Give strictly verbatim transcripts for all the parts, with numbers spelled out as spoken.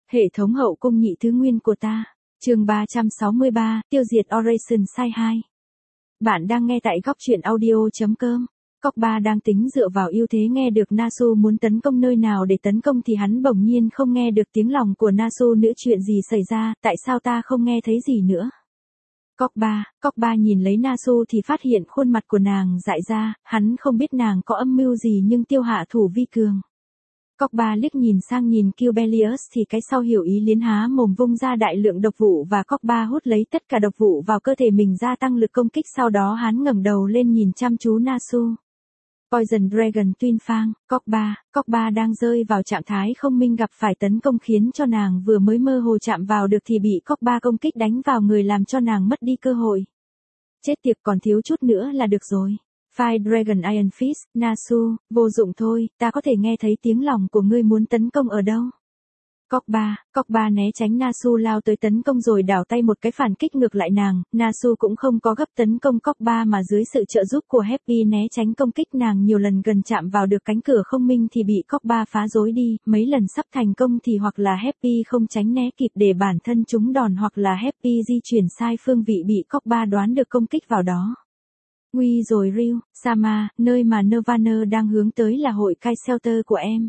Hệ thống hậu cung nhị thứ nguyên của ta. Chương ba trăm sáu mươi ba, tiêu diệt Operation Sai hai. Bạn đang nghe tại góc truyện audio chấm com. Cóc ba đang tính dựa vào ưu thế nghe được Nasu muốn tấn công nơi nào để tấn công thì hắn bỗng nhiên không nghe được tiếng lòng của Nasu nữa. Chuyện gì xảy ra, tại sao ta không nghe thấy gì nữa? Cóc ba, Cóc ba nhìn lấy Nasu thì phát hiện khuôn mặt của nàng dại ra, hắn không biết nàng có âm mưu gì nhưng tiêu hạ thủ vi cường. Cóc ba liếc nhìn sang nhìn Cubelius thì cái sau hiểu ý liền há mồm vung ra đại lượng độc vụ và Cóc ba hút lấy tất cả độc vụ vào cơ thể mình gia tăng lực công kích. Sau đó hắn ngẩng đầu lên nhìn chăm chú Nasu. Poison Dragon Twin Fang, Cóc ba, Cóc ba đang rơi vào trạng thái không minh gặp phải tấn công khiến cho nàng vừa mới mơ hồ chạm vào được thì bị Cóc ba công kích đánh vào người làm cho nàng mất đi cơ hội. Chết tiệt, còn thiếu chút nữa là được rồi. Fire Dragon Iron Fist, Nasu, vô dụng thôi, ta có thể nghe thấy tiếng lòng của ngươi muốn tấn công ở đâu. Cóc ba, Cóc ba né tránh Nasu lao tới tấn công rồi đảo tay một cái phản kích ngược lại nàng. Nasu cũng không có gấp tấn công Cóc ba mà dưới sự trợ giúp của Happy né tránh công kích nàng nhiều lần gần chạm vào được cánh cửa không minh thì bị Cóc ba phá rối đi. Mấy lần sắp thành công thì hoặc là Happy không tránh né kịp để bản thân trúng đòn hoặc là Happy di chuyển sai phương vị bị Cóc ba đoán được công kích vào đó. Nguy rồi Ryu, Sama, nơi mà Nirvana đang hướng tới là hội Kai Shelter của em.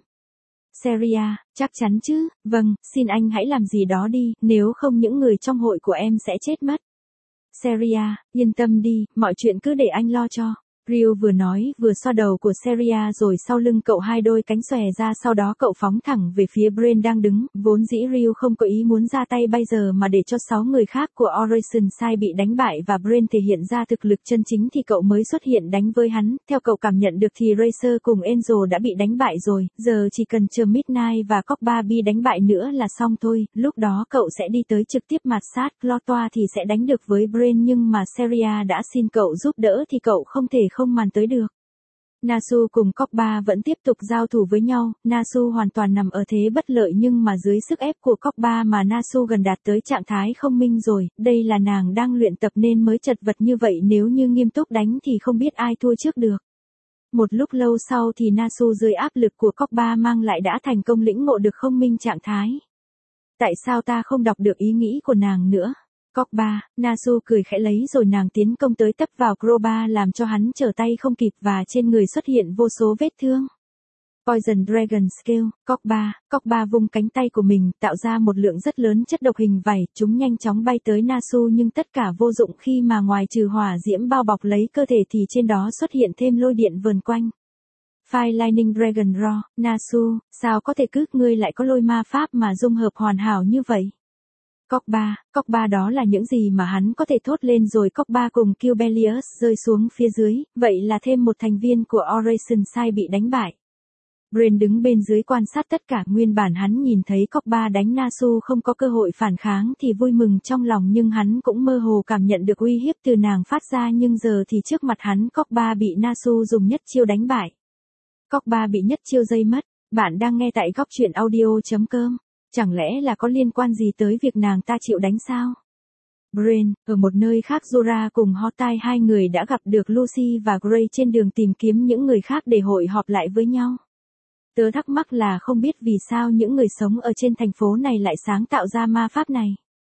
Seria, chắc chắn chứ, vâng, xin anh hãy làm gì đó đi, nếu không những người trong hội của em sẽ chết mất. Seria, yên tâm đi, mọi chuyện cứ để anh lo cho. Ryu vừa nói vừa xoa đầu của Seria rồi sau lưng cậu hai đôi cánh xòe ra, sau đó cậu phóng thẳng về phía Brain đang đứng. Vốn dĩ Ryu không có ý muốn ra tay bây giờ mà để cho sáu người khác của Operation Sai bị đánh bại và Brain thể hiện ra thực lực chân chính thì cậu mới xuất hiện đánh với hắn. Theo cậu cảm nhận được thì Racer cùng Angel đã bị đánh bại rồi, giờ chỉ cần chờ Midnight và Cóc ba bị đánh bại nữa là xong thôi. Lúc đó cậu sẽ đi tới trực tiếp mạt sát Clotoa thì sẽ đánh được với Brain, nhưng mà Seria đã xin cậu giúp đỡ thì cậu không thể không màn tới được. Nasu cùng Cóc ba vẫn tiếp tục giao thủ với nhau. Nasu hoàn toàn nằm ở thế bất lợi nhưng mà dưới sức ép của Cóc ba mà Nasu gần đạt tới trạng thái không minh rồi. Đây là nàng đang luyện tập nên mới chật vật như vậy, nếu như nghiêm túc đánh thì không biết ai thua trước được. Một lúc lâu sau thì Nasu dưới áp lực của Cóc ba mang lại đã thành công lĩnh ngộ được không minh trạng thái. Tại sao ta không đọc được ý nghĩ của nàng nữa? Cóc ba, Nasu cười khẽ lấy rồi nàng tiến công tới tấp vào Crowbar làm cho hắn trở tay không kịp và trên người xuất hiện vô số vết thương. Poison Dragon Scale, Cóc ba, Cóc ba vung cánh tay của mình tạo ra một lượng rất lớn chất độc hình vảy, chúng nhanh chóng bay tới Nasu nhưng tất cả vô dụng khi mà ngoài trừ hỏa diễm bao bọc lấy cơ thể thì trên đó xuất hiện thêm lôi điện vờn quanh. Fire Lightning Dragon Raw, Nasu, sao có thể cứ ngươi lại có lôi ma pháp mà dung hợp hoàn hảo như vậy? Cóc ba, Cóc ba đó là những gì mà hắn có thể thốt lên rồi Cóc ba cùng Cubelius rơi xuống phía dưới, vậy là thêm một thành viên của Operation Sai bị đánh bại. Brain đứng bên dưới quan sát tất cả, nguyên bản hắn nhìn thấy Cóc ba đánh Nasu không có cơ hội phản kháng thì vui mừng trong lòng nhưng hắn cũng mơ hồ cảm nhận được uy hiếp từ nàng phát ra, nhưng giờ thì trước mặt hắn Cóc ba bị Nasu dùng nhất chiêu đánh bại. Cóc ba bị nhất chiêu dây mất, bạn đang nghe tại góc truyện audio chấm com. Chẳng lẽ là có liên quan gì tới việc nàng ta chịu đánh sao? Brain, ở một nơi khác Zora cùng Hawkeye hai người đã gặp được Lucy và Gray trên đường tìm kiếm những người khác để hội họp lại với nhau. Tớ thắc mắc là không biết vì sao những người sống ở trên thành phố này lại sáng tạo ra ma pháp này.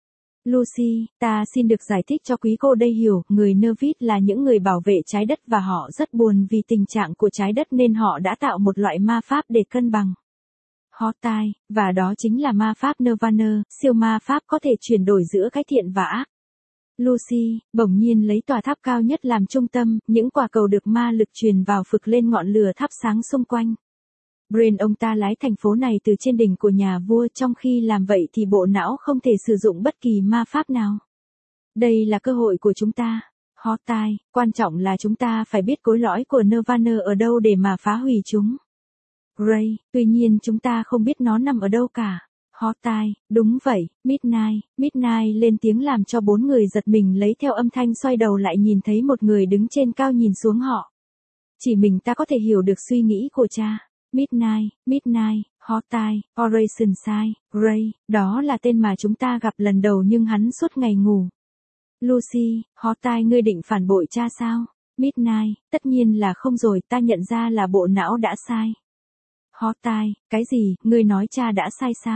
Lucy, ta xin được giải thích cho quý cô đây hiểu, người Nervit là những người bảo vệ trái đất và họ rất buồn vì tình trạng của trái đất nên họ đã tạo một loại ma pháp để cân bằng. Hawkeye, và đó chính là ma pháp Nirvana, siêu ma pháp có thể chuyển đổi giữa cái thiện và ác. Lucy, bỗng nhiên lấy tòa tháp cao nhất làm trung tâm, những quả cầu được ma lực truyền vào phực lên ngọn lửa thắp sáng xung quanh. Brain, ông ta lái thành phố này từ trên đỉnh của nhà vua, trong khi làm vậy thì bộ não không thể sử dụng bất kỳ ma pháp nào. Đây là cơ hội của chúng ta. Hawkeye, quan trọng là chúng ta phải biết cối lõi của Nirvana ở đâu để mà phá hủy chúng. Gray, tuy nhiên chúng ta không biết nó nằm ở đâu cả. Hawkeye, đúng vậy. Midnight, Midnight lên tiếng làm cho bốn người giật mình, lấy theo âm thanh xoay đầu lại nhìn thấy một người đứng trên cao nhìn xuống họ. Chỉ mình ta có thể hiểu được suy nghĩ của cha. Midnight, Midnight, Hawkeye, Operation Sai, Gray, đó là tên mà chúng ta gặp lần đầu nhưng hắn suốt ngày ngủ. Lucy, Hawkeye, ngươi định phản bội cha sao? Midnight, tất nhiên là không rồi, ta nhận ra là bộ não đã sai. Hawkeye, cái gì, ngươi nói cha đã sai sao?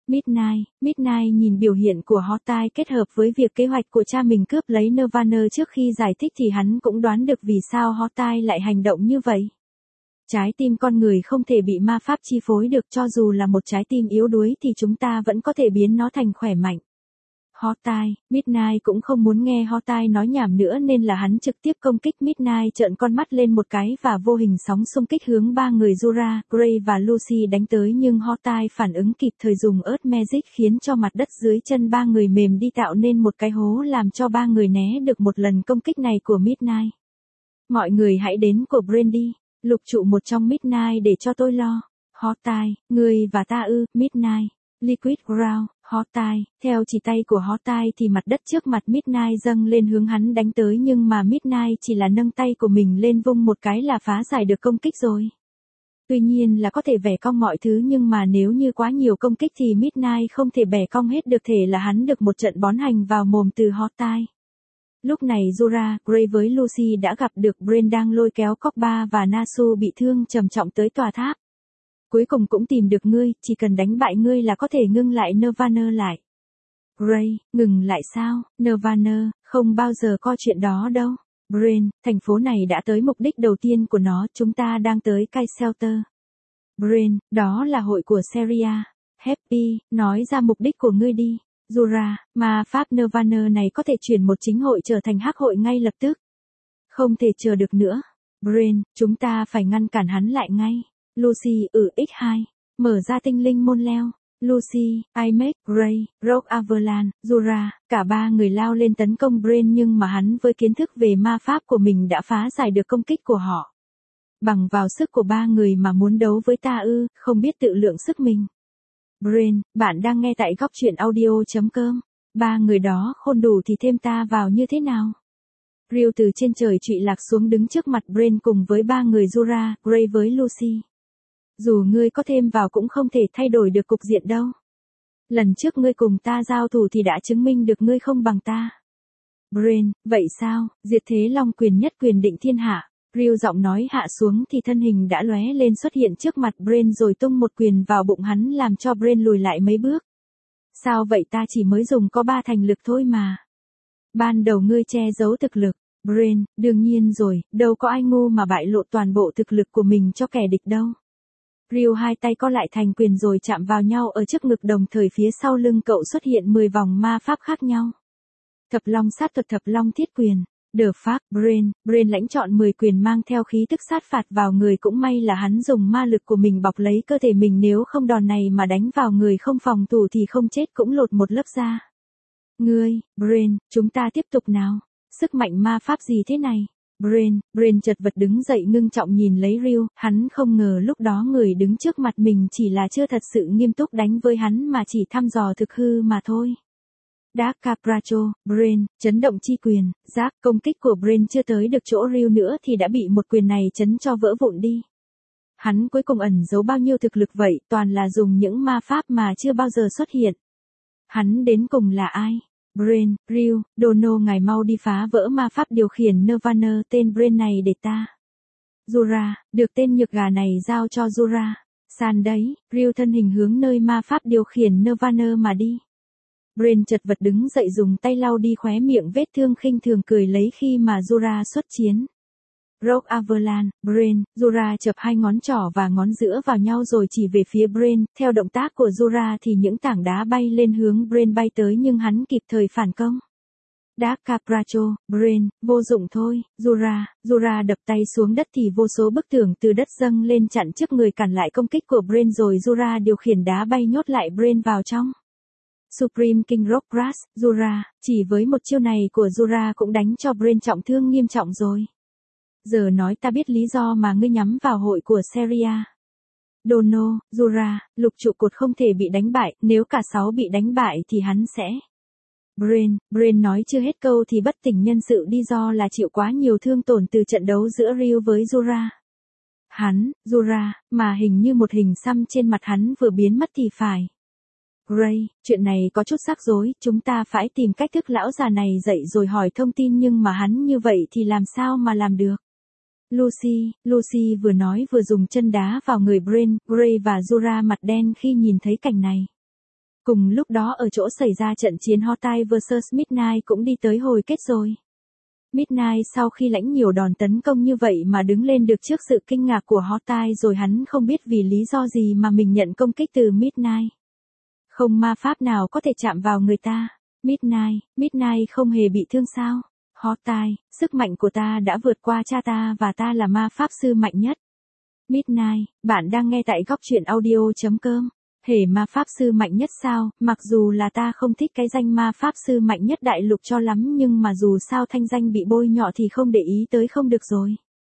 Midnight, Midnight nhìn biểu hiện của Hawkeye kết hợp với việc kế hoạch của cha mình cướp lấy Nirvana trước khi giải thích thì hắn cũng đoán được vì sao Hawkeye lại hành động như vậy. Trái tim con người không thể bị ma pháp chi phối được, cho dù là một trái tim yếu đuối thì chúng ta vẫn có thể biến nó thành khỏe mạnh. Hawkeye, Midnight cũng không muốn nghe Hawkeye nói nhảm nữa nên là hắn trực tiếp công kích. Midnight trợn con mắt lên một cái và vô hình sóng xung kích hướng ba người Zura, Gray và Lucy đánh tới, nhưng Hawkeye phản ứng kịp thời dùng Earth Magic khiến cho mặt đất dưới chân ba người mềm đi, tạo nên một cái hố làm cho ba người né được một lần công kích này của Midnight. Mọi người hãy đến của Brandy, lục trụ một trong Midnight để cho tôi lo. Hawkeye, người và ta ư? Midnight. Liquid Ground, Hawkeye, theo chỉ tay của Hawkeye thì mặt đất trước mặt Midnight dâng lên hướng hắn đánh tới, nhưng mà Midnight chỉ là nâng tay của mình lên vung một cái là phá giải được công kích rồi. Tuy nhiên là có thể bẻ cong mọi thứ, nhưng mà nếu như quá nhiều công kích thì Midnight không thể bẻ cong hết được, thể là hắn được một trận bón hành vào mồm từ Hawkeye. Lúc này Zura, Gray với Lucy đã gặp được Brain đang lôi kéo Cogba và Nasu bị thương trầm trọng tới tòa tháp. Cuối cùng cũng tìm được ngươi, chỉ cần đánh bại ngươi là có thể ngưng lại Nirvana lại. Gray, ngừng lại sao? Nirvana, không bao giờ có chuyện đó đâu. Brain, thành phố này đã tới mục đích đầu tiên của nó, chúng ta đang tới Kai Shelter. Brain, đó là hội của Seria. Happy, nói ra mục đích của ngươi đi. Zura, mà pháp Nirvana này có thể chuyển một chính hội trở thành hắc hội ngay lập tức. Không thể chờ được nữa. Brain, chúng ta phải ngăn cản hắn lại ngay. Lucy, ừ ích hai. Mở ra tinh linh môn leo. Lucy, Image, Gray, Rogue Avalanche, Zura, cả ba người lao lên tấn công Brain, nhưng mà hắn với kiến thức về ma pháp của mình đã phá giải được công kích của họ. Bằng vào sức của ba người mà muốn đấu với ta ư? Không biết tự lượng sức mình. Brain, bạn đang nghe tại góc truyện audio chấm com. Ba người đó khôn đủ thì thêm ta vào như thế nào? Ryu từ trên trời trụy lạc xuống đứng trước mặt Brain cùng với ba người Zura, Gray với Lucy. Dù ngươi có thêm vào cũng không thể thay đổi được cục diện đâu. Lần trước ngươi cùng ta giao thủ thì đã chứng minh được ngươi không bằng ta. Brain, vậy sao? Diệt thế long quyền nhất quyền định thiên hạ. Ryu giọng nói hạ xuống thì thân hình đã lóe lên xuất hiện trước mặt Brain rồi tung một quyền vào bụng hắn làm cho Brain lùi lại mấy bước. Sao vậy, ta chỉ mới dùng có ba thành lực thôi mà. Ban đầu ngươi che giấu thực lực. Brain, đương nhiên rồi, đâu có ai ngu mà bại lộ toàn bộ thực lực của mình cho kẻ địch đâu. Ryu hai tay co lại thành quyền rồi chạm vào nhau ở trước ngực, đồng thời phía sau lưng cậu xuất hiện mười vòng ma pháp khác nhau. Thập long sát thuật, thập long thiết quyền. The Pháp, Brain, Brain lãnh chọn mười quyền mang theo khí tức sát phạt vào người, cũng may là hắn dùng ma lực của mình bọc lấy cơ thể mình, nếu không đòn này mà đánh vào người không phòng thủ thì không chết cũng lột một lớp da. Ngươi, Brain, chúng ta tiếp tục nào. Sức mạnh ma pháp gì thế này? Brain, Brain chật vật đứng dậy ngưng trọng nhìn lấy Ryu, hắn không ngờ lúc đó người đứng trước mặt mình chỉ là chưa thật sự nghiêm túc đánh với hắn mà chỉ thăm dò thực hư mà thôi. Dark Capracho, Brain, chấn động chi quyền, giáp, công kích của Brain chưa tới được chỗ Ryu nữa thì đã bị một quyền này chấn cho vỡ vụn đi. Hắn cuối cùng ẩn giấu bao nhiêu thực lực vậy, toàn là dùng những ma pháp mà chưa bao giờ xuất hiện. Hắn đến cùng là ai? Brain, Ryu, Dono, ngài mau đi phá vỡ ma pháp điều khiển Nirvana, tên Brain này để ta. Zura, được tên nhược gà này giao cho Zura. San đấy, Ryu thân hình hướng nơi ma pháp điều khiển Nirvana mà đi. Brain chật vật đứng dậy dùng tay lau đi khóe miệng vết thương, khinh thường cười lấy khi mà Zura xuất chiến. Rogue Avalanche, Brain, Zura chập hai ngón trỏ và ngón giữa vào nhau rồi chỉ về phía Brain, theo động tác của Zura thì những tảng đá bay lên hướng Brain bay tới, nhưng hắn kịp thời phản công. Dark Capracho, Brain, vô dụng thôi. Zura, Zura đập tay xuống đất thì vô số bức tường từ đất dâng lên chặn trước người cản lại công kích của Brain, rồi Zura điều khiển đá bay nhốt lại Brain vào trong. Supreme King Rock Crash, Zura, chỉ với một chiêu này của Zura cũng đánh cho Brain trọng thương nghiêm trọng rồi. Giờ nói ta biết lý do mà ngươi nhắm vào hội của Seria. Dono, Zura, lục trụ cột không thể bị đánh bại, nếu cả sáu bị đánh bại thì hắn sẽ. Brain, Brain nói chưa hết câu thì bất tỉnh nhân sự, đi do là chịu quá nhiều thương tổn từ trận đấu giữa Ryu với Zura. Hắn, Zura, mà hình như một hình xăm trên mặt hắn vừa biến mất thì phải. Gray, chuyện này có chút rắc rối, chúng ta phải tìm cách thức lão già này dậy rồi hỏi thông tin, nhưng mà hắn như vậy thì làm sao mà làm được. Lucy, Lucy vừa nói vừa dùng chân đá vào người Brain, Gray và Zura mặt đen khi nhìn thấy cảnh này. Cùng lúc đó ở chỗ xảy ra trận chiến Hawkeye versus Midnight cũng đi tới hồi kết rồi. Midnight sau khi lãnh nhiều đòn tấn công như vậy mà đứng lên được trước sự kinh ngạc của Hawkeye rồi hắn không biết vì lý do gì mà mình nhận công kích từ Midnight. Không ma pháp nào có thể chạm vào người ta. Midnight, Midnight không hề bị thương sao? Hawkeye, sức mạnh của ta đã vượt qua cha ta và ta là ma pháp sư mạnh nhất. Midnight, bạn đang nghe tại góc truyện audio.com. Hề ma pháp sư mạnh nhất sao, mặc dù là ta không thích cái danh ma pháp sư mạnh nhất đại lục cho lắm nhưng mà dù sao thanh danh bị bôi nhọ thì không để ý tới không được rồi.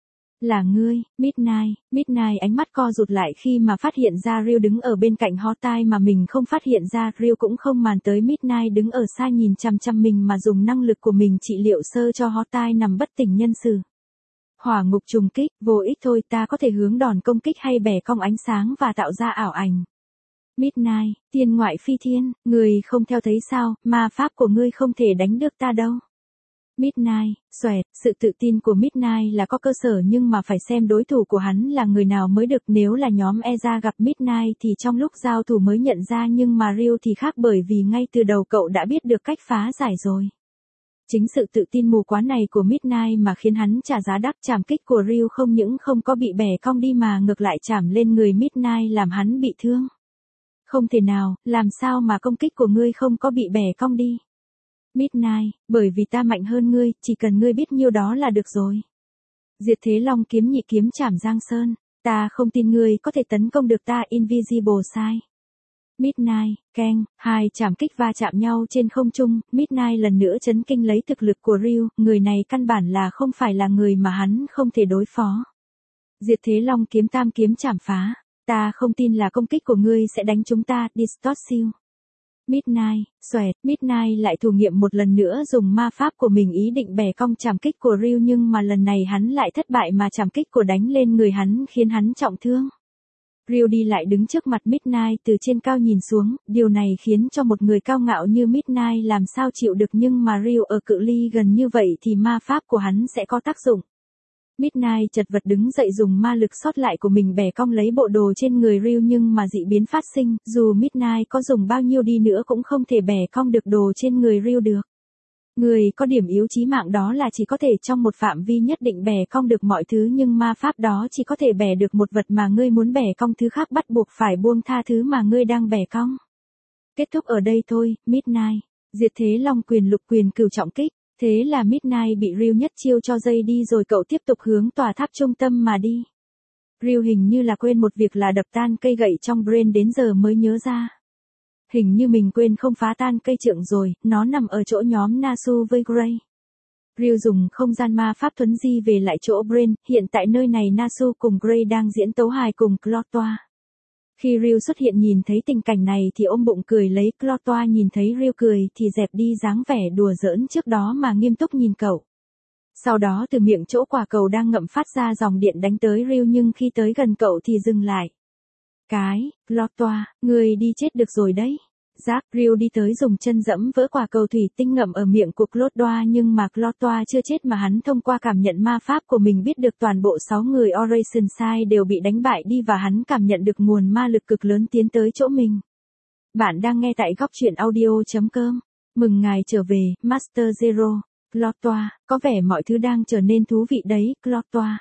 Là ngươi, Midnight, Midnight ánh mắt co rụt lại khi mà phát hiện ra Ryu đứng ở bên cạnh Hawkeye mà mình không phát hiện ra. Ryu cũng không màn tới Midnight đứng ở xa nhìn chằm chằm mình mà dùng năng lực của mình trị liệu sơ cho Hawkeye nằm bất tỉnh nhân sự. Hỏa ngục trùng kích, vô ích thôi, ta có thể hướng đòn công kích hay bẻ cong ánh sáng và tạo ra ảo ảnh. Midnight, tiên ngoại phi thiên, người không theo thấy sao, ma pháp của ngươi không thể đánh được ta đâu. Midnight, xoẹt, sự tự tin của Midnight là có cơ sở nhưng mà phải xem đối thủ của hắn là người nào mới được. Nếu là nhóm Eza gặp Midnight thì trong lúc giao thủ mới nhận ra nhưng mà Ryu thì khác bởi vì ngay từ đầu cậu đã biết được cách phá giải rồi. Chính sự tự tin mù quáng này của Midnight mà khiến hắn trả giá đắt. Chảm kích của Ryu không những không có bị bẻ cong đi mà ngược lại chảm lên người Midnight làm hắn bị thương. Không thể nào, làm sao mà công kích của ngươi không có bị bẻ cong đi? Midnight, bởi vì ta mạnh hơn ngươi, chỉ cần ngươi biết nhiêu đó là được rồi. Diệt Thế Long kiếm nhị kiếm chảm Giang Sơn, ta không tin ngươi có thể tấn công được ta. Invisible sai. Midnight, keng, hai chảm kích va chạm nhau trên không trung. Midnight lần nữa chấn kinh lấy thực lực của Ryu, người này căn bản là không phải là người mà hắn không thể đối phó. Diệt Thế Long kiếm tam kiếm chảm phá. Ta không tin là công kích của ngươi sẽ đánh chúng ta. Distortion. Midnight, xoẹt, Midnight lại thử nghiệm một lần nữa dùng ma pháp của mình ý định bẻ cong chảm kích của Ryu nhưng mà lần này hắn lại thất bại mà chảm kích của đánh lên người hắn khiến hắn trọng thương. Ryu đi lại đứng trước mặt Midnight từ trên cao nhìn xuống, điều này khiến cho một người cao ngạo như Midnight làm sao chịu được nhưng mà Ryu ở cự ly gần như vậy thì ma pháp của hắn sẽ có tác dụng. Midnight chật vật đứng dậy dùng ma lực sót lại của mình bẻ cong lấy bộ đồ trên người Ryu nhưng mà dị biến phát sinh, dù Midnight có dùng bao nhiêu đi nữa cũng không thể bẻ cong được đồ trên người Ryu được. Người có điểm yếu chí mạng đó là chỉ có thể trong một phạm vi nhất định bẻ cong được mọi thứ nhưng ma pháp đó chỉ có thể bẻ được một vật mà ngươi muốn bẻ cong, thứ khác bắt buộc phải buông tha thứ mà ngươi đang bẻ cong. Kết thúc ở đây thôi, Midnight. Diệt Thế Long quyền lục quyền cửu trọng kích. Thế là Midnight bị Ryu nhất chiêu cho dây đi rồi cậu tiếp tục hướng tòa tháp trung tâm mà đi. Ryu hình như là quên một việc là đập tan cây gậy trong brain đến giờ mới nhớ ra. Hình như mình quên không phá tan cây trượng rồi, nó nằm ở chỗ nhóm Nasu với Gray. Ryu dùng không gian ma pháp thuấn di về lại chỗ brain, hiện tại nơi này Nasu cùng Gray đang diễn tấu hài cùng Clotoa. Khi Ryu xuất hiện nhìn thấy tình cảnh này thì ôm bụng cười lấy. Clotoa nhìn thấy Ryu cười thì dẹp đi dáng vẻ đùa giỡn trước đó mà nghiêm túc nhìn cậu. Sau đó từ miệng chỗ quả cầu đang ngậm phát ra dòng điện đánh tới Ryu nhưng khi tới gần cậu thì dừng lại. Cái, Clotoa, người đi chết được rồi đấy. Giác, Ryu đi tới dùng chân dẫm vỡ quả cầu thủy tinh ngậm ở miệng của Clotoa nhưng mà Clotoa chưa chết mà hắn thông qua cảm nhận ma pháp của mình biết được toàn bộ sáu người Operation Sai đều bị đánh bại đi và hắn cảm nhận được nguồn ma lực cực lớn tiến tới chỗ mình. Bạn đang nghe tại góc truyện audio.com. Mừng ngài trở về, Master Zero. Clotoa, có vẻ mọi thứ đang trở nên thú vị đấy, Clotoa.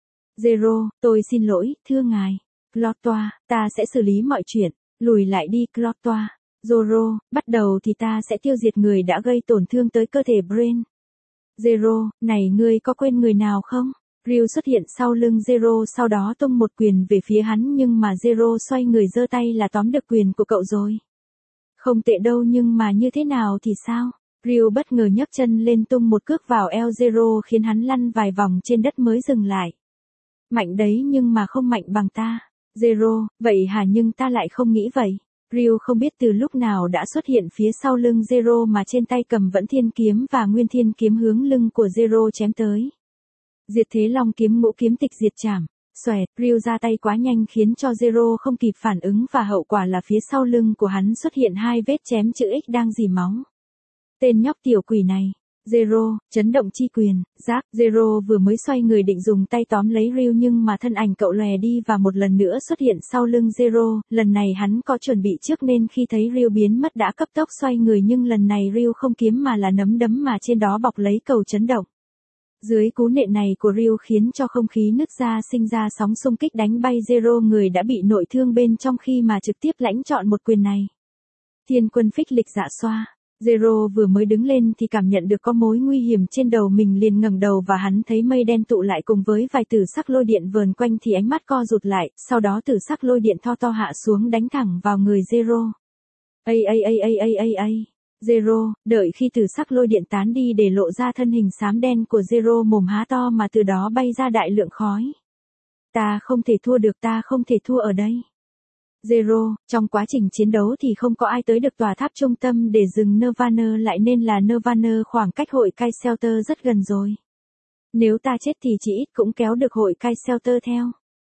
Zero, tôi xin lỗi, thưa ngài. Clotoa, ta sẽ xử lý mọi chuyện. Lùi lại đi, Clotoa. Zoro, bắt đầu thì ta sẽ tiêu diệt người đã gây tổn thương tới cơ thể Brain. Zero, này ngươi có quên người nào không? Ryu xuất hiện sau lưng Zero sau đó tung một quyền về phía hắn nhưng mà Zero xoay người giơ tay là tóm được quyền của cậu rồi. Không tệ đâu nhưng mà như thế nào thì sao? Ryu bất ngờ nhấc chân lên tung một cước vào eo Zero khiến hắn lăn vài vòng trên đất mới dừng lại. Mạnh đấy nhưng mà không mạnh bằng ta. Zero, vậy hả nhưng ta lại không nghĩ vậy. Ryu không biết từ lúc nào đã xuất hiện phía sau lưng Zero mà trên tay cầm vẫn thiên kiếm và nguyên thiên kiếm hướng lưng của Zero chém tới. Diệt Thế Long kiếm ngũ kiếm tịch diệt chảm. Xoẹt, Ryu ra tay quá nhanh khiến cho Zero không kịp phản ứng và hậu quả là phía sau lưng của hắn xuất hiện hai vết chém chữ X đang rỉ máu. Tên nhóc tiểu quỷ này. Zero, chấn động chi quyền, Jack, Zero vừa mới xoay người định dùng tay tóm lấy Ryu nhưng mà thân ảnh cậu lòe đi và một lần nữa xuất hiện sau lưng Zero, lần này hắn có chuẩn bị trước nên khi thấy Ryu biến mất đã cấp tốc xoay người nhưng lần này Ryu không kiếm mà là nấm đấm mà trên đó bọc lấy cầu chấn động. Dưới cú nện này của Ryu khiến cho không khí nứt ra sinh ra sóng xung kích đánh bay Zero người đã bị nội thương bên trong khi mà trực tiếp lãnh trọn một quyền này. Thiên quân phích lịch dạ xoa. Zero vừa mới đứng lên thì cảm nhận được có mối nguy hiểm trên đầu mình liền ngẩng đầu và hắn thấy mây đen tụ lại cùng với vài tử sắc lôi điện vờn quanh thì ánh mắt co rụt lại, sau đó tử sắc lôi điện to to hạ xuống đánh thẳng vào người Zero. Ây ây ây ây ây ây ây. Zero, đợi khi tử sắc lôi điện tán đi để lộ ra thân hình xám đen của Zero mồm há to mà từ đó bay ra đại lượng khói. Ta không thể thua được, ta không thể thua ở đây. Zero, trong quá trình chiến đấu thì không có ai tới được tòa tháp trung tâm để dừng Nirvana lại nên là Nirvana khoảng cách hội Kai Shelter rất gần rồi. Nếu ta chết thì chỉ ít cũng kéo được hội Kai Shelter theo.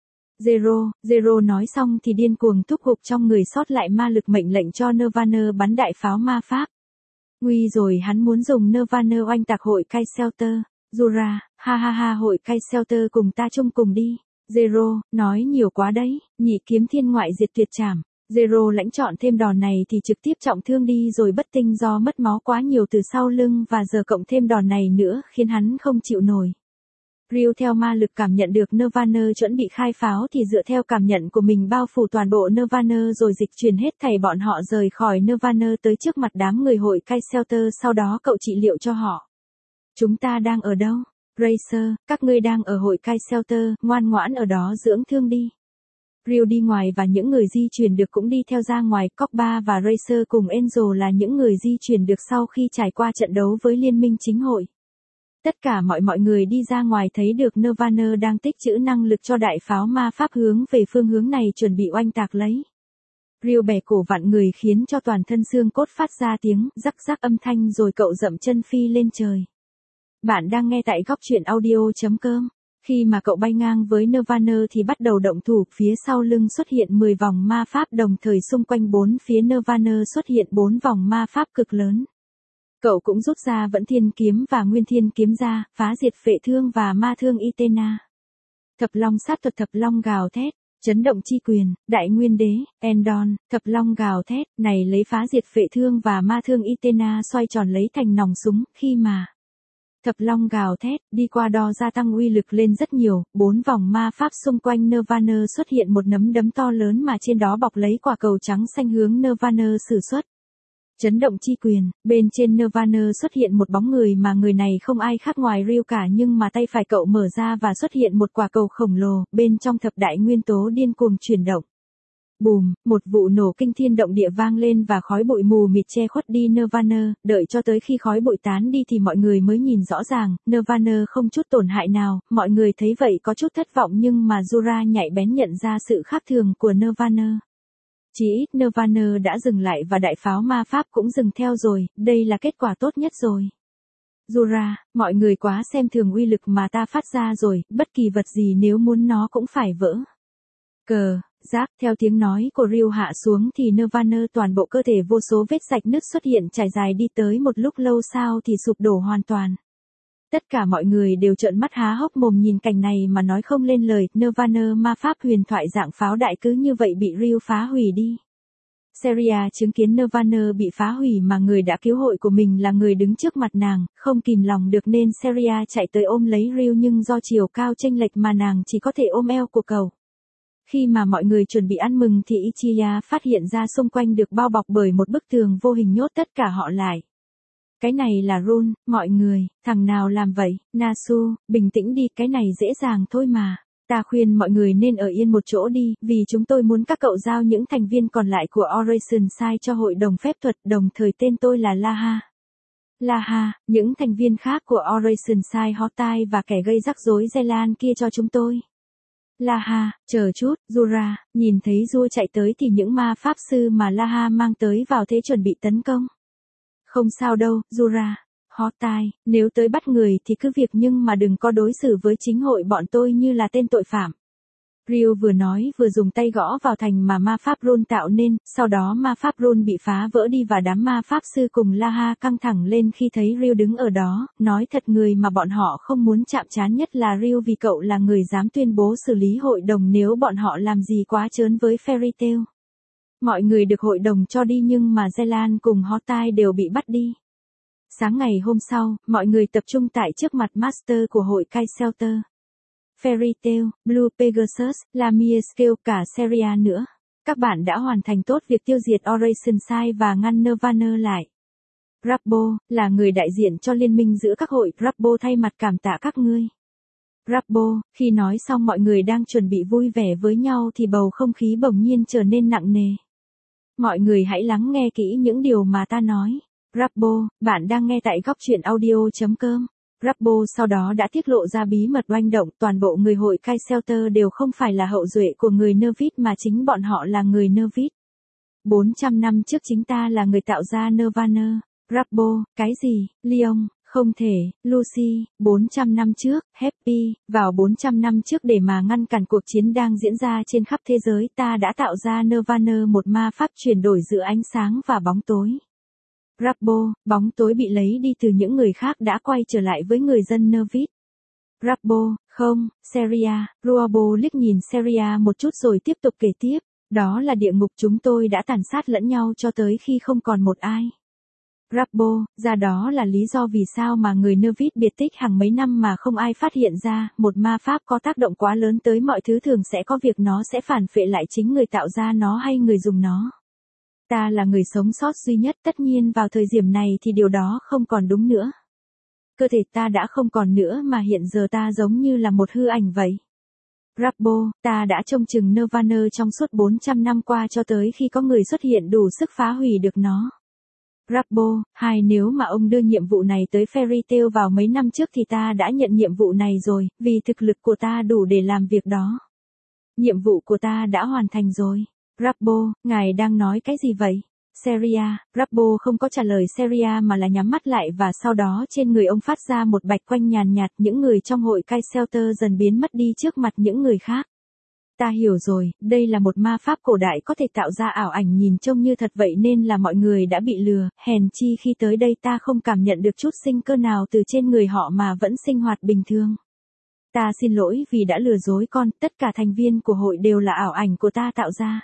Zero, Zero nói xong thì điên cuồng thúc giục trong người sót lại ma lực mệnh lệnh cho Nirvana bắn đại pháo ma pháp. Nguy rồi, hắn muốn dùng Nirvana oanh tạc hội Kai Shelter. Zura, ha ha ha, hội Kai Shelter cùng ta chung cùng đi. Zero, nói nhiều quá đấy, nhị kiếm thiên ngoại diệt tuyệt trảm. Zero lãnh trọn thêm đòn này thì trực tiếp trọng thương đi rồi bất tinh do mất máu quá nhiều từ sau lưng và giờ cộng thêm đòn này nữa khiến hắn không chịu nổi. Ryu theo ma lực cảm nhận được Nirvana chuẩn bị khai pháo thì dựa theo cảm nhận của mình bao phủ toàn bộ Nirvana rồi dịch chuyển hết thảy bọn họ rời khỏi Nirvana tới trước mặt đám người hội Kai Shelter, sau đó cậu trị liệu cho họ. Chúng ta đang ở đâu? Racer, các ngươi đang ở hội Kai Shelter, ngoan ngoãn ở đó dưỡng thương đi. Ryu đi ngoài và những người di chuyển được cũng đi theo ra ngoài, Coppa và Racer cùng Angel là những người di chuyển được sau khi trải qua trận đấu với liên minh chính hội. Tất cả mọi mọi người đi ra ngoài thấy được Nirvana đang tích trữ năng lực cho đại pháo ma pháp hướng về phương hướng này chuẩn bị oanh tạc lấy. Ryu bẻ cổ vặn người khiến cho toàn thân xương cốt phát ra tiếng rắc rắc âm thanh rồi cậu dậm chân phi lên trời. Bạn đang nghe tại góc truyện audio chấm com. Khi mà cậu bay ngang với Nirvana thì bắt đầu động thủ, phía sau lưng xuất hiện mười vòng ma pháp đồng thời xung quanh bốn phía Nirvana xuất hiện bốn vòng ma pháp cực lớn. Cậu cũng rút ra Vẫn Thiên kiếm và Nguyên Thiên kiếm ra, phá diệt phệ thương và ma thương Itena. Thập long sát thuật, thập long gào thét, chấn động chi quyền, đại nguyên đế, Endon, thập long gào thét, này lấy phá diệt phệ thương và ma thương Itena xoay tròn lấy thành nòng súng, khi mà thập long gào thét, đi qua đo gia tăng uy lực lên rất nhiều, bốn vòng ma pháp xung quanh Nirvana xuất hiện một nấm đấm to lớn mà trên đó bọc lấy quả cầu trắng xanh hướng Nirvana sử xuất. Chấn động chi quyền, bên trên Nirvana xuất hiện một bóng người mà người này không ai khác ngoài Ryu cả nhưng mà tay phải cậu mở ra và xuất hiện một quả cầu khổng lồ, bên trong thập đại nguyên tố điên cuồng chuyển động. Bùm, một vụ nổ kinh thiên động địa vang lên và khói bụi mù mịt che khuất đi Nirvana, đợi cho tới khi khói bụi tán đi thì mọi người mới nhìn rõ ràng, Nirvana không chút tổn hại nào, mọi người thấy vậy có chút thất vọng nhưng mà Zura nhạy bén nhận ra sự khác thường của Nirvana. Chỉ ít Nirvana đã dừng lại và đại pháo ma pháp cũng dừng theo rồi, đây là kết quả tốt nhất rồi. Zura, mọi người quá xem thường uy lực mà ta phát ra rồi, bất kỳ vật gì nếu muốn nó cũng phải vỡ. Cờ, giác, theo tiếng nói của Ryu hạ xuống thì Nirvana toàn bộ cơ thể vô số vết rạch nứt xuất hiện trải dài đi tới một lúc lâu sau thì sụp đổ hoàn toàn. Tất cả mọi người đều trợn mắt há hốc mồm nhìn cảnh này mà nói không lên lời, Nirvana ma pháp huyền thoại dạng pháo đại cứ như vậy bị Ryu phá hủy đi. Seria chứng kiến Nirvana bị phá hủy mà người đã cứu hội của mình là người đứng trước mặt nàng, không kìm lòng được nên Seria chạy tới ôm lấy Ryu nhưng do chiều cao chênh lệch mà nàng chỉ có thể ôm eo của cậu. Khi mà mọi người chuẩn bị ăn mừng thì Ichiya phát hiện ra xung quanh được bao bọc bởi một bức tường vô hình nhốt tất cả họ lại. Cái này là Run, mọi người, thằng nào làm vậy, Nasu, bình tĩnh đi, cái này dễ dàng thôi mà. Ta khuyên mọi người nên ở yên một chỗ đi, vì chúng tôi muốn các cậu giao những thành viên còn lại của Operation Sai cho hội đồng phép thuật, đồng thời tên tôi là Laha. Laha, những thành viên khác của Operation Sai Hottai và kẻ gây rắc rối Zelan kia cho chúng tôi. Laha, chờ chút, Zura, nhìn thấy Rua chạy tới thì những ma pháp sư mà Laha mang tới vào thế chuẩn bị tấn công. Không sao đâu, Zura. Hottai, nếu tới bắt người thì cứ việc nhưng mà đừng có đối xử với chính hội bọn tôi như là tên tội phạm. Ryu vừa nói vừa dùng tay gõ vào thành mà ma pháp rôn tạo nên, sau đó ma pháp rôn bị phá vỡ đi và đám ma pháp sư cùng Laha căng thẳng lên khi thấy Ryu đứng ở đó, nói thật người mà bọn họ không muốn chạm trán nhất là Ryu vì cậu là người dám tuyên bố xử lý hội đồng nếu bọn họ làm gì quá trớn với Fairy Tail. Mọi người được hội đồng cho đi nhưng mà Zelan cùng Hottie đều bị bắt đi. Sáng ngày hôm sau, mọi người tập trung tại trước mặt Master của hội Kai Shelter. Fairy Tail, Blue Pegasus, Lamia Scale cả Seria nữa. Các bạn đã hoàn thành tốt việc tiêu diệt Oration Sai và ngăn Nirvana lại. Rabbo, là người đại diện cho liên minh giữa các hội, Rabbo thay mặt cảm tạ các ngươi. Rabbo, khi nói xong mọi người đang chuẩn bị vui vẻ với nhau thì bầu không khí bỗng nhiên trở nên nặng nề. Mọi người hãy lắng nghe kỹ những điều mà ta nói. Rabbo, bạn đang nghe tại góc truyện audio chấm com. Rabbo sau đó đã tiết lộ ra bí mật oanh động, toàn bộ người hội Kai Shelter đều không phải là hậu duệ của người Nervit mà chính bọn họ là người Nervit. bốn trăm năm trước chính ta là người tạo ra Nirvana. Rabbo, cái gì, Leon, không thể, Lucy, bốn trăm năm trước, Happy, vào bốn trăm năm trước để mà ngăn cản cuộc chiến đang diễn ra trên khắp thế giới ta đã tạo ra Nirvana, một ma pháp chuyển đổi giữa ánh sáng và bóng tối. Rabbo, bóng tối bị lấy đi từ những người khác đã quay trở lại với người dân Nervit. Rabbo, không, Seria, Ruabo liếc nhìn Seria một chút rồi tiếp tục kể tiếp, đó là địa ngục chúng tôi đã tàn sát lẫn nhau cho tới khi không còn một ai. Rabbo, ra đó là lý do vì sao mà người Nervit biệt tích hàng mấy năm mà không ai phát hiện ra, một ma pháp có tác động quá lớn tới mọi thứ thường sẽ có việc nó sẽ phản phệ lại chính người tạo ra nó hay người dùng nó. Ta là người sống sót duy nhất, tất nhiên vào thời điểm này thì điều đó không còn đúng nữa. Cơ thể ta đã không còn nữa mà hiện giờ ta giống như là một hư ảnh vậy. Rabbo, ta đã trông chừng Nirvana trong suốt bốn trăm năm qua cho tới khi có người xuất hiện đủ sức phá hủy được nó. Rabbo, hai nếu mà ông đưa nhiệm vụ này tới Fairy Tail vào mấy năm trước thì ta đã nhận nhiệm vụ này rồi, vì thực lực của ta đủ để làm việc đó. Nhiệm vụ của ta đã hoàn thành rồi. Rabbo, ngài đang nói cái gì vậy? Seria, Rabbo không có trả lời Seria mà là nhắm mắt lại và sau đó trên người ông phát ra một bạch quang nhàn nhạt, những người trong hội Kai Shelter dần biến mất đi trước mặt những người khác. Ta hiểu rồi, đây là một ma pháp cổ đại có thể tạo ra ảo ảnh nhìn trông như thật vậy nên là mọi người đã bị lừa, hèn chi khi tới đây ta không cảm nhận được chút sinh cơ nào từ trên người họ mà vẫn sinh hoạt bình thường. Ta xin lỗi vì đã lừa dối con, tất cả thành viên của hội đều là ảo ảnh của ta tạo ra.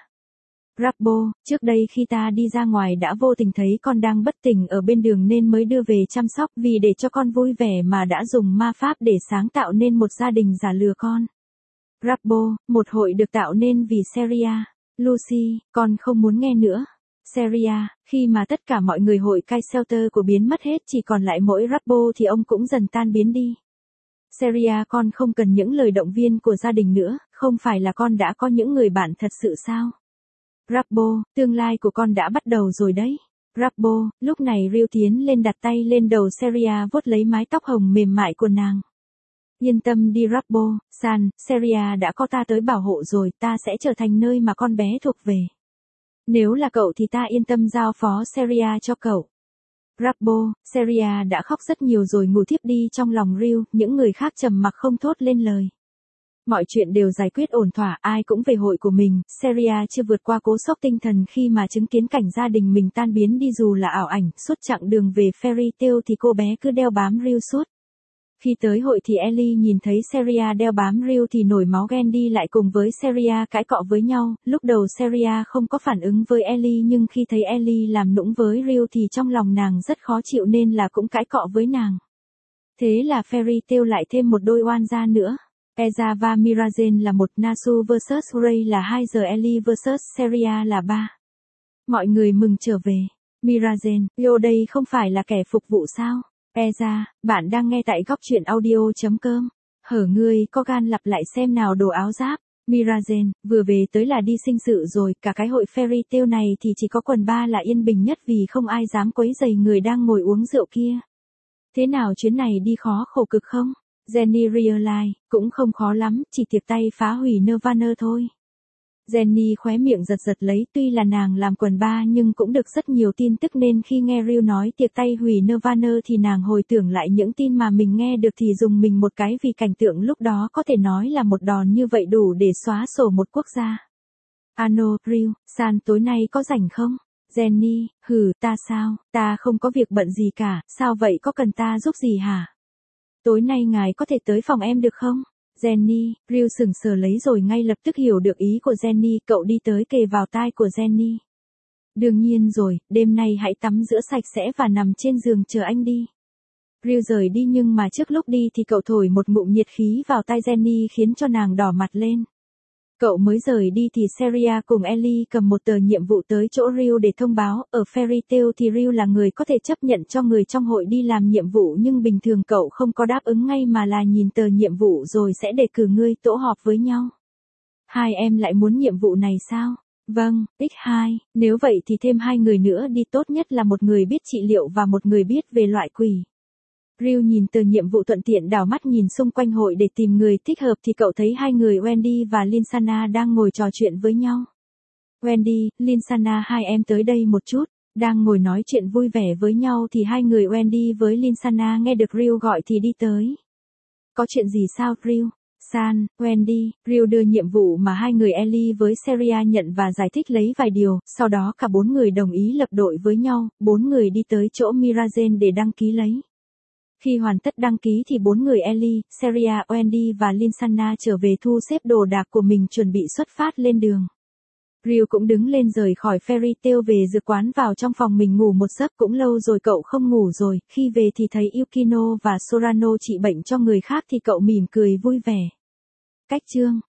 Rabbo, trước đây khi ta đi ra ngoài đã vô tình thấy con đang bất tỉnh ở bên đường nên mới đưa về chăm sóc vì để cho con vui vẻ mà đã dùng ma pháp để sáng tạo nên một gia đình giả lừa con. Rabbo, một hội được tạo nên vì Seria. Lucy, con không muốn nghe nữa. Seria, khi mà tất cả mọi người hội Kai Shelter của biến mất hết chỉ còn lại mỗi Rabbo thì ông cũng dần tan biến đi. Seria, con không cần những lời động viên của gia đình nữa, không phải là con đã có những người bạn thật sự sao? Rabbo, tương lai của con đã bắt đầu rồi đấy. Rabbo, lúc này Ryu tiến lên đặt tay lên đầu Seria vuốt lấy mái tóc hồng mềm mại của nàng. Yên tâm đi Rabbo, San, Seria đã có ta tới bảo hộ rồi, ta sẽ trở thành nơi mà con bé thuộc về. Nếu là cậu thì ta yên tâm giao phó Seria cho cậu. Rabbo, Seria đã khóc rất nhiều rồi ngủ thiếp đi trong lòng Ryu, những người khác trầm mặc không thốt lên lời. Mọi chuyện đều giải quyết ổn thỏa, ai cũng về hội của mình, Seria chưa vượt qua cú sốc tinh thần khi mà chứng kiến cảnh gia đình mình tan biến đi dù là ảo ảnh, suốt chặng đường về Fairy Tail thì cô bé cứ đeo bám Ryu suốt. Khi tới hội thì Ellie nhìn thấy Seria đeo bám Ryu thì nổi máu ghen đi lại cùng với Seria cãi cọ với nhau, lúc đầu Seria không có phản ứng với Ellie nhưng khi thấy Ellie làm nũng với Ryu thì trong lòng nàng rất khó chịu nên là cũng cãi cọ với nàng. Thế là Fairy Tail lại thêm một đôi oan gia nữa. Eza và Mirazen là một, Nasu versus Ray là hai giờ Ellie versus Seria là ba. Mọi người mừng trở về. Mirazen, Yo đây không phải là kẻ phục vụ sao? Eza, bạn đang nghe tại góc truyện audio chấm com. Hở ngươi có gan lặp lại xem nào đồ áo giáp. Mirazen, vừa về tới là đi sinh sự rồi, cả cái hội Fairy Tail này thì chỉ có quần ba là yên bình nhất vì không ai dám quấy rầy người đang ngồi uống rượu kia. Thế nào chuyến này đi khó khổ cực không? Jenny realize, cũng không khó lắm, chỉ tiệp tay phá hủy Nirvana thôi. Jenny khóe miệng giật giật lấy, tuy là nàng làm quần ba nhưng cũng được rất nhiều tin tức nên khi nghe Ryu nói tiệc tay hủy Nirvana thì nàng hồi tưởng lại những tin mà mình nghe được thì dùng mình một cái vì cảnh tượng lúc đó có thể nói là một đòn như vậy đủ để xóa sổ một quốc gia. Ano, Ryu, San tối nay có rảnh không? Jenny, hừ, ta sao, ta không có việc bận gì cả, sao vậy có cần ta giúp gì hả? Tối nay ngài có thể tới phòng em được không? Jenny, Ryu sững sờ lấy rồi ngay lập tức hiểu được ý của Jenny, cậu đi tới kề vào tai của Jenny. Đương nhiên rồi, đêm nay hãy tắm rửa sạch sẽ và nằm trên giường chờ anh đi. Ryu rời đi nhưng mà trước lúc đi thì cậu thổi một ngụm nhiệt khí vào tai Jenny khiến cho nàng đỏ mặt lên. Cậu mới rời đi thì Seria cùng Ellie cầm một tờ nhiệm vụ tới chỗ Ryu để thông báo, ở Fairy Tail thì Ryu là người có thể chấp nhận cho người trong hội đi làm nhiệm vụ nhưng bình thường cậu không có đáp ứng ngay mà là nhìn tờ nhiệm vụ rồi sẽ đề cử ngươi tổ họp với nhau. Hai em lại muốn nhiệm vụ này sao? Vâng, x hai, nếu vậy thì thêm hai người nữa đi, tốt nhất là một người biết trị liệu và một người biết về loại quỷ. Ryu nhìn tờ nhiệm vụ thuận tiện đảo mắt nhìn xung quanh hội để tìm người thích hợp thì cậu thấy hai người Wendy và Linsana đang ngồi trò chuyện với nhau. Wendy, Linsana hai em tới đây một chút, đang ngồi nói chuyện vui vẻ với nhau thì hai người Wendy với Linsana nghe được Ryu gọi thì đi tới. Có chuyện gì sao Ryu? San, Wendy, Ryu đưa nhiệm vụ mà hai người Ellie với Seria nhận và giải thích lấy vài điều, sau đó cả bốn người đồng ý lập đội với nhau, bốn người đi tới chỗ Mirazen để đăng ký lấy. Khi hoàn tất đăng ký thì bốn người Ellie, Seria, Wendy và Linsana trở về thu xếp đồ đạc của mình chuẩn bị xuất phát lên đường. Ryu cũng đứng lên rời khỏi Fairy Tail về dược quán vào trong phòng mình ngủ một giấc, cũng lâu rồi cậu không ngủ rồi, khi về thì thấy Yukino và Sorano trị bệnh cho người khác thì cậu mỉm cười vui vẻ. Cách chương